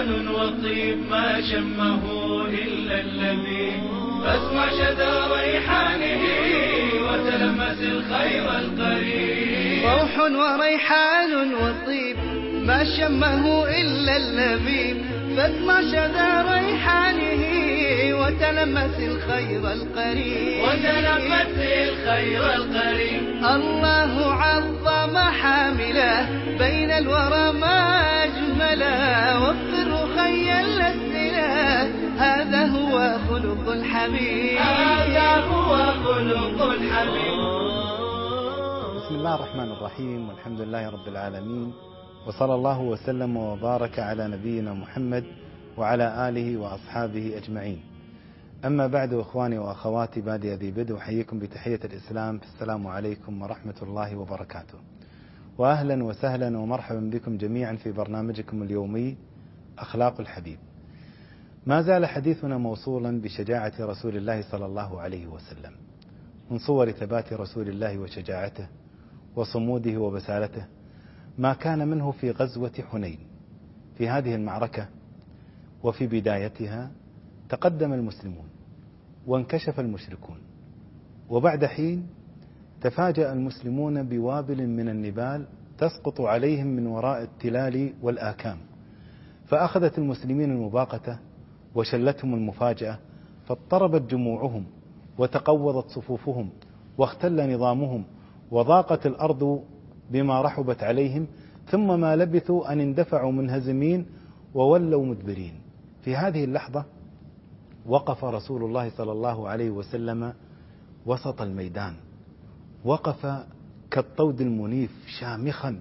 وريحان وطيب ما شمه إلا اللبيب، فاسمع شذا ريحانه وتلمس الخير القريب. روح وريحان وطيب ما شمه إلا اللبيب، فاسمع شذا ريحانه وتلمس الخير القريب. الله عظم حامله بين الورى ما أجمله، وفر خي الأسئلة هذا هو خلق الحبيب. بسم الله الرحمن الرحيم، والحمد لله رب العالمين، وصلى الله وسلم وبارك على نبينا محمد وعلى آله وأصحابه أجمعين. أما بعد، إخواني وأخواتي، بادئ ذي بدء أحييكم بتحية الإسلام، السلام عليكم ورحمة الله وبركاته، وأهلا وسهلا ومرحبا بكم جميعا في برنامجكم اليومي أخلاق الحبيب. ما زال حديثنا موصولا بشجاعة رسول الله صلى الله عليه وسلم، من صور ثبات رسول الله وشجاعته وصموده وبسالته ما كان منه في غزوة حنين. في هذه المعركة وفي بدايتها تقدم المسلمون وانكشف المشركون، وبعد حين تفاجأ المسلمون بوابل من النبال تسقط عليهم من وراء التلال والآكام، فأخذت المسلمين المباغتة وشلتهم المفاجأة، فاضطربت جموعهم وتقوضت صفوفهم واختل نظامهم وضاقت الأرض بما رحبت عليهم، ثم ما لبثوا أن اندفعوا منهزمين وولوا مدبرين. في هذه اللحظة وقف رسول الله صلى الله عليه وسلم وسط الميدان، وقف كالطود المنيف شامخا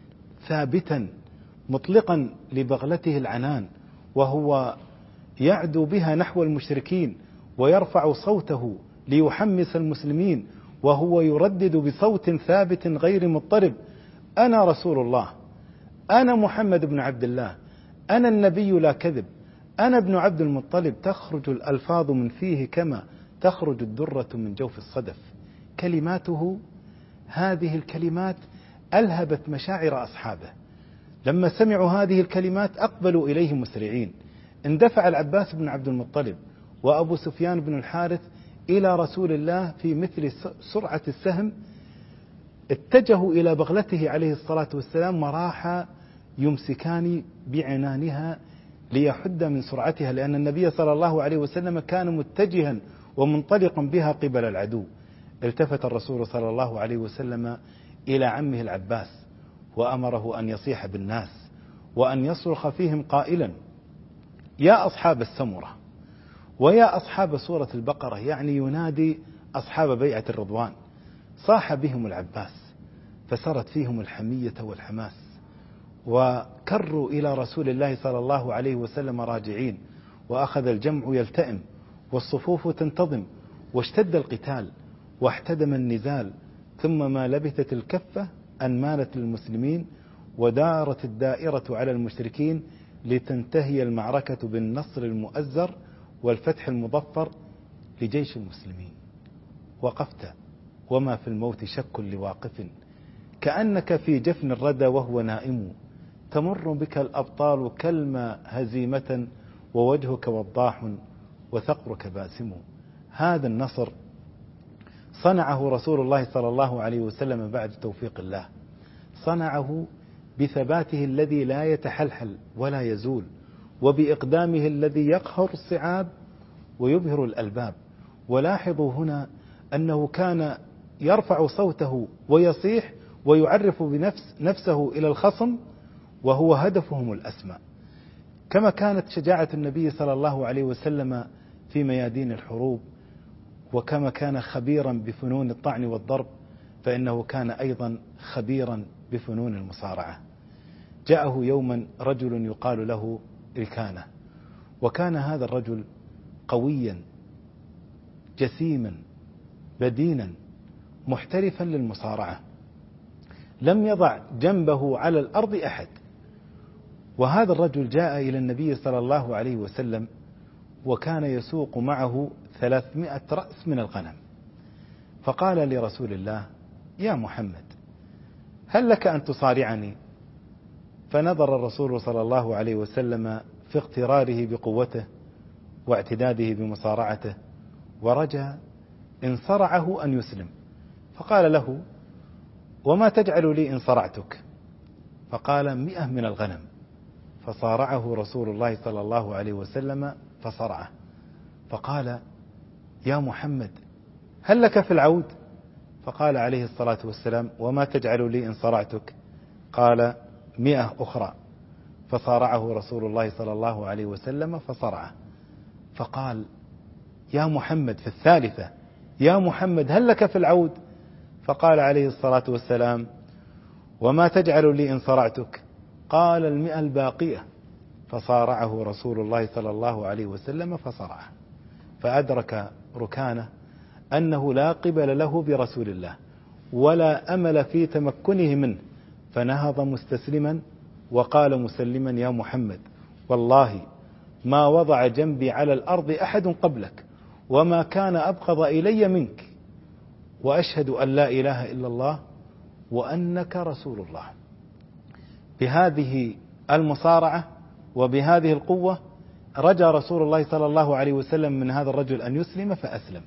ثابتا مطلقا لبغلته العنان، وهو يعدو بها نحو المشركين ويرفع صوته ليحمس المسلمين، وهو يردد بصوت ثابت غير مضطرب: أنا رسول الله، أنا محمد بن عبد الله، أنا النبي لا كذب، أنا ابن عبد المطلب. تخرج الألفاظ من فيه كما تخرج الدرة من جوف الصدف. كلماته، هذه الكلمات ألهبت مشاعر أصحابه. لما سمعوا هذه الكلمات أقبلوا إليه مسرعين. اندفع العباس بن عبد المطلب وأبو سفيان بن الحارث إلى رسول الله في مثل سرعة السهم، اتجهوا إلى بغلته عليه الصلاة والسلام وراحا يمسكان بعنانها ليحد من سرعتها، لأن النبي صلى الله عليه وسلم كان متجها ومنطلقا بها قبل العدو. التفت الرسول صلى الله عليه وسلم إلى عمه العباس وأمره أن يصيح بالناس وأن يصرخ فيهم قائلا: يا أصحاب السمرة ويا أصحاب سورة البقرة، يعني ينادي أصحاب بيعة الرضوان. صاح بهم العباس فسرت فيهم الحمية والحماس، وكروا إلى رسول الله صلى الله عليه وسلم راجعين، وأخذ الجمع يلتئم والصفوف تنتظم، واشتد القتال واحتدم النزال. ثم ما لبثت الكفة أن مالت للمسلمين ودارت الدائرة على المشركين لتنتهي المعركة بالنصر المؤزر والفتح المظفر لجيش المسلمين. وقفت وما في الموت شك لواقف، كأنك في جفن الردى وهو نائم، تمر بك الأبطال كالماء هزيمة، ووجهك وضاح وثقرك باسم. هذا النصر صنعه رسول الله صلى الله عليه وسلم بعد توفيق الله، صنعه بثباته الذي لا يتحلحل ولا يزول، وبإقدامه الذي يقهر الصعاب ويبهر الألباب. ولاحظوا هنا أنه كان يرفع صوته ويصيح ويعرف نفسه إلى الخصم وهو هدفهم الأسمى. كما كانت شجاعة النبي صلى الله عليه وسلم في ميادين الحروب، وكما كان خبيرا بفنون الطعن والضرب، فإنه كان أيضا خبيرا بفنون المصارعة. جاءه يوما رجل يقال له ركانة، وكان هذا الرجل قويا جسيما بدينا محترفا للمصارعة، لم يضع جنبه على الأرض أحد. وهذا الرجل جاء إلى النبي صلى الله عليه وسلم وكان يسوق معه 300 رأس من الغنم، فقال لرسول الله: يا محمد، هل لك أن تصارعني؟ فنظر الرسول صلى الله عليه وسلم في اغتراره بقوته واعتداده بمصارعته، ورجى إن صرعه أن يسلم، فقال له: وما تجعل لي إن صرعتك؟ فقال: 100 من الغنم. فصارعه رسول الله صلى الله عليه وسلم فصرعه، فقال: يا محمد هل لك في العود؟ فقال عليه الصلاة والسلام: وما تجعل لي إن صرعتك؟ قال: 100 أخرى. فصارعه رسول الله صلى الله عليه وسلم فصرعه، فقال: يا محمد في الثالثة: يا محمد هل لك في العود؟ فقال عليه الصلاة والسلام: وما تجعل لي إن صرعتك؟ قال: 100 الباقية. فصارعه رسول الله صلى الله عليه وسلم فصرعه، فأدرك ركانه أنه لا قبل له برسول الله ولا أمل في تمكنه منه، فنهض مستسلما وقال مسلما: يا محمد والله ما وضع جنبي على الأرض أحد قبلك، وما كان أبغض إلي منك، وأشهد أن لا إله إلا الله وأنك رسول الله. بهذه المصارعة وبهذه القوة رجى رسول الله صلى الله عليه وسلم من هذا الرجل أن يسلم فأسلم.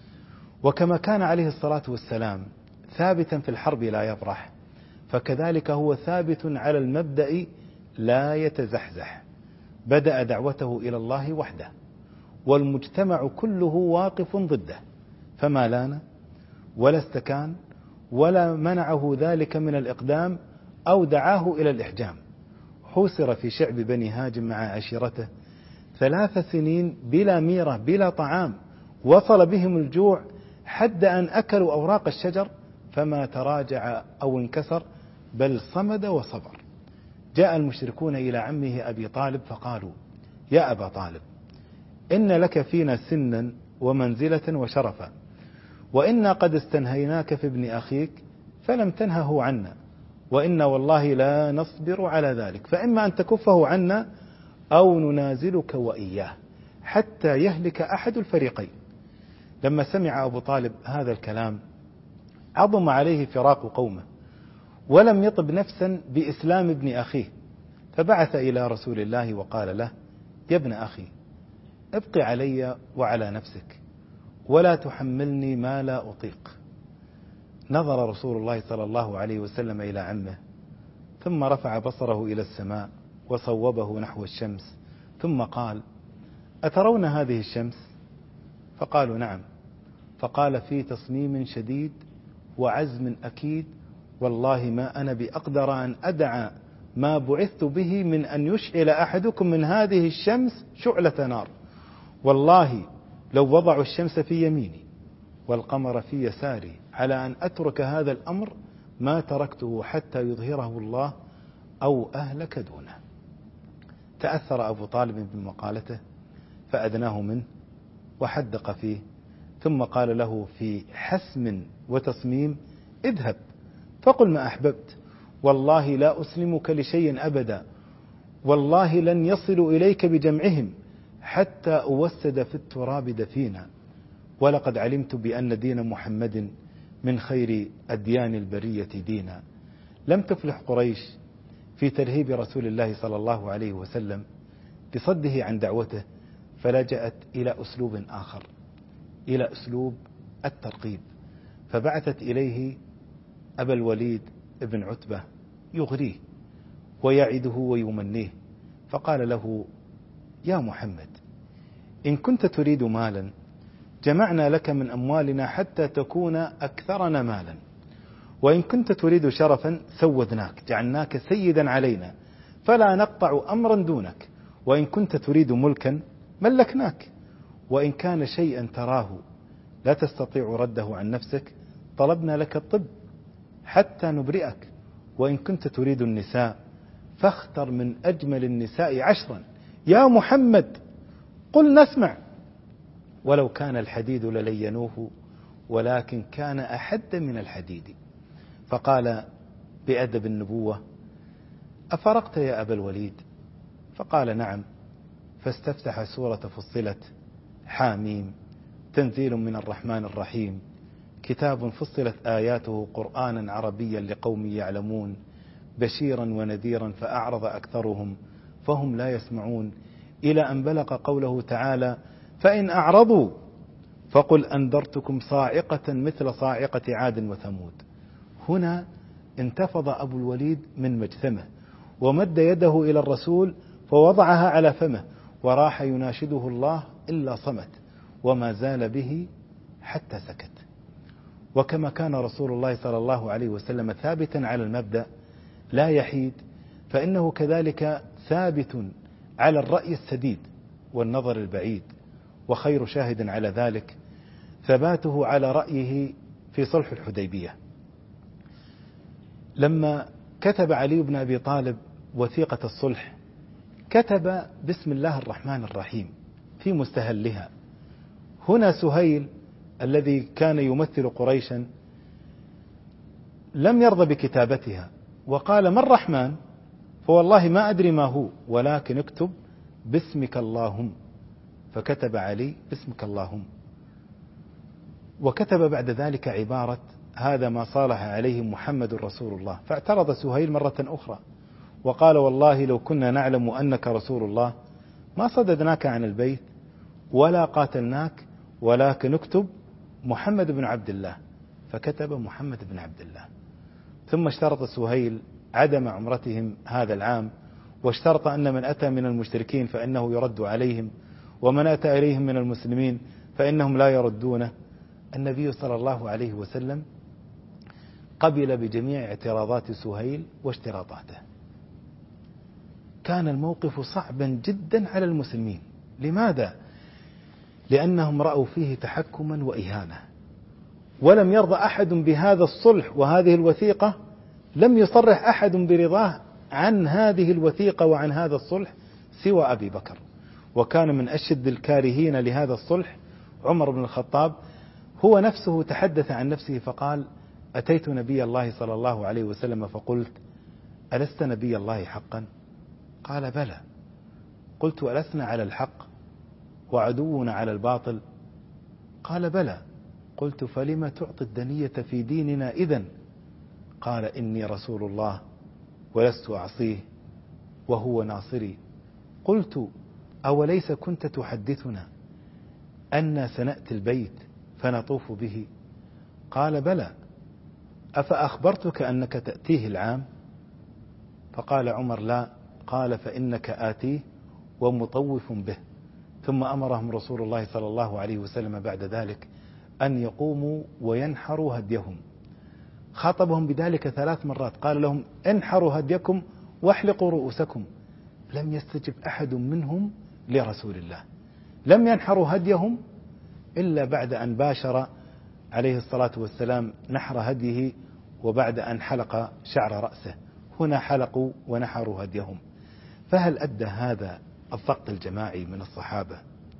وكما كان عليه الصلاة والسلام ثابتا في الحرب لا يبرح، فكذلك هو ثابت على المبدأ لا يتزحزح. بدأ دعوته إلى الله وحده، والمجتمع كله واقف ضده، فما لان ولا استكان ولا منعه ذلك من الإقدام أو دعاه إلى الإحجام. حوصر في شعب بني هاشم مع عشيرته 3 سنين بلا ميرة بلا طعام، وصل بهم الجوع حد أن أكلوا أوراق الشجر، فما تراجع أو انكسر بل صمد وصبر. جاء المشركون إلى عمه أبي طالب فقالوا: يا أبا طالب إن لك فينا سنا ومنزلة وشرفا، وإنا قد استنهيناك في ابن أخيك فلم تنهه عنا، وإنا والله لا نصبر على ذلك، فإما أن تكفه عنا أو ننازلك وإياه حتى يهلك أحد الفريقين. لما سمع أبو طالب هذا الكلام عظم عليه فراق قومه، ولم يطب نفسا بإسلام ابن أخيه، فبعث إلى رسول الله وقال له: يا ابن أخي ابق علي وعلى نفسك ولا تحملني ما لا أطيق. نظر رسول الله صلى الله عليه وسلم إلى عمه، ثم رفع بصره إلى السماء وصوبه نحو الشمس، ثم قال: أترون هذه الشمس؟ فقالوا: نعم. فقال في تصميم شديد وعزم أكيد: والله ما أنا بأقدر أن أدع ما بعثت به من أن يشعل أحدكم من هذه الشمس شعلة نار. والله لو وضعوا الشمس في يميني والقمر في يساري على أن أترك هذا الأمر ما تركته حتى يظهره الله أو أهلك دونه. تأثر أبو طالب بمقالته فأدناه منه وحدق فيه، ثم قال له في حسم وتصميم: اذهب فقل ما أحببت، والله لا أسلمك لشيء أبدا، والله لن يصلوا إليك بجمعهم حتى أوسد في التراب دفينا، ولقد علمت بأن دين محمد من خير أديان البرية دينا. لم تفلح قريش في ترهيب رسول الله صلى الله عليه وسلم بصده عن دعوته، فلجأت إلى أسلوب آخر، إلى أسلوب الترقيب، فبعثت إليه أبا الوليد ابن عتبة يغريه ويعده ويمنيه، فقال له: يا محمد إن كنت تريد مالا جمعنا لك من أموالنا حتى تكون أكثرنا مالا، وإن كنت تريد شرفا سودناك جعلناك سيدا علينا فلا نقطع أمرا دونك، وإن كنت تريد ملكا ملكناك، وإن كان شيئا تراه لا تستطيع رده عن نفسك طلبنا لك الطب حتى نبرئك، وإن كنت تريد النساء فاختر من أجمل النساء 10. يا محمد قل نسمع، ولو كان الحديد للينوه ولكن كان أحد من الحديد. فقال بأدب النبوة: أفرقت يا أبا الوليد؟ فقال: نعم. فاستفتح سورة فصلت: حاميم تنزيل من الرحمن الرحيم، كتاب فصلت آياته قرآنا عربيا لقوم يعلمون، بشيرا ونذيرا فأعرض أكثرهم فهم لا يسمعون، إلى أن بلغ قوله تعالى: فإن أعرضوا فقل أنذرتكم صاعقة مثل صاعقة عاد وثمود. هنا انتفض أبو الوليد من مجثمه ومد يده إلى الرسول فوضعها على فمه وراح يناشده الله إلا صمت وما زال به حتى سكت. وكما كان رسول الله صلى الله عليه وسلم ثابتا على المبدأ لا يحيد، فإنه كذلك ثابت على الرأي السديد والنظر البعيد، وخير شاهد على ذلك ثباته على رأيه في صلح الحديبية. لما كتب علي بن أبي طالب وثيقة الصلح كتب بسم الله الرحمن الرحيم في مستهلها. هنا سهيل الذي كان يمثل قريشا لم يرضى بكتابتها وقال: ما الرحمن؟ فوالله ما أدري ما هو، ولكن اكتب باسمك اللهم. فكتب علي باسمك اللهم، وكتب بعد ذلك عبارة: هذا ما صالح عليه محمد رسول الله. فاعترض سهيل مرة أخرى وقال: والله لو كنا نعلم أنك رسول الله ما صددناك عن البيت ولا قاتلناك، ولكن اكتب محمد بن عبد الله. فكتب محمد بن عبد الله. ثم اشترط سهيل عدم عمرتهم هذا العام، واشترط أن من أتى من المشركين فإنه يرد عليهم، ومن أتى إليهم من المسلمين فإنهم لا يردونه. النبي صلى الله عليه وسلم قبل بجميع اعتراضات سهيل واشتراطاته. كان الموقف صعبا جدا على المسلمين. لماذا؟ لأنهم رأوا فيه تحكما وإهانة، ولم يرضى أحد بهذا الصلح وهذه الوثيقة. لم يصرح أحد برضاه عن هذه الوثيقة وعن هذا الصلح سوى أبي بكر، وكان من أشد الكارهين لهذا الصلح عمر بن الخطاب. هو نفسه تحدث عن نفسه فقال: أتيت نبي الله صلى الله عليه وسلم فقلت: ألست نبي الله حقا؟ قال: بلى. قلت: ألسنا على الحق وعدونا على الباطل؟ قال: بلى. قلت: فلم تعطي الدنية في ديننا إذن؟ قال: إني رسول الله ولست أعصيه وهو ناصري. قلت: أوليس كنت تحدثنا أن سنأتي البيت فنطوف به؟ قال: بلى. أفأخبرتك أنك تأتيه العام؟ فقال عمر: لا. قال: فإنك آتيه ومطوف به. ثم أمرهم رسول الله صلى الله عليه وسلم بعد ذلك أن يقوموا وينحروا هديهم. خاطبهم بذلك 3 مرات، قال لهم: انحروا هديكم واحلقوا رؤوسكم. لم يستجب أحد منهم لرسول الله، لم ينحروا هديهم إلا بعد أن باشر عليه الصلاة والسلام نحر هديه، وبعد أن حلق شعر رأسه. هنا حلقوا ونحروا هديهم. فهل أدى هذا الضغط الجماعي من الصحابة،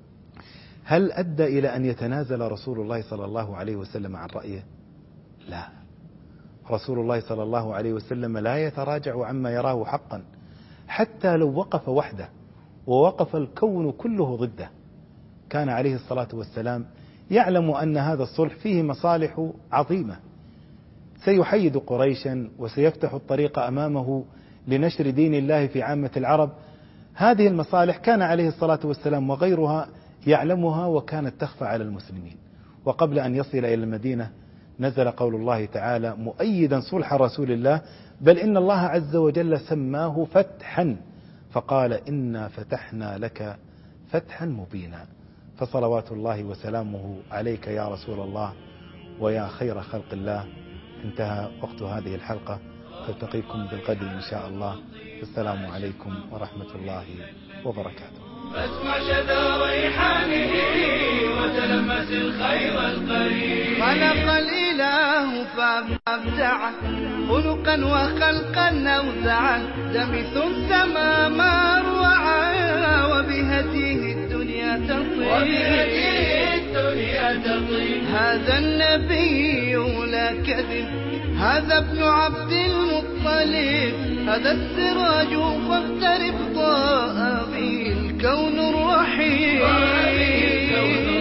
هل أدى إلى أن يتنازل رسول الله صلى الله عليه وسلم عن رأيه؟ لا. رسول الله صلى الله عليه وسلم لا يتراجع عما يراه حقا، حتى لو وقف وحده ووقف الكون كله ضده. كان عليه الصلاة والسلام يعلم أن هذا الصلح فيه مصالح عظيمة سيحيد قريشا وسيفتح الطريق أمامه لنشر دين الله في عامة العرب. هذه المصالح كان عليه الصلاة والسلام وغيرها يعلمها، وكانت تخفى على المسلمين. وقبل أن يصل إلى المدينة نزل قول الله تعالى مؤيدا صلح رسول الله: بل إن الله عز وجل سماه فتحا، فقال: إنا فتحنا لك فتحا مبينا. فصلوات الله وسلامه عليك يا رسول الله ويا خير خلق الله. انتهى وقت هذه الحلقة، تلتقيكم بالغد إن شاء الله. السلام عليكم ورحمة الله وبركاته. فاسمع شذا ريحانه وتلمس الخير القريب. خلق الإله فأبدع خلقا وخلقا أوزعا، دمث السما ما روعا وبهديه الدنيا تطيب. هذا النبي لا كذب، هذا ابن عبد المطلب، هذا السراج فاقترب ضاء به الكون الرحيم.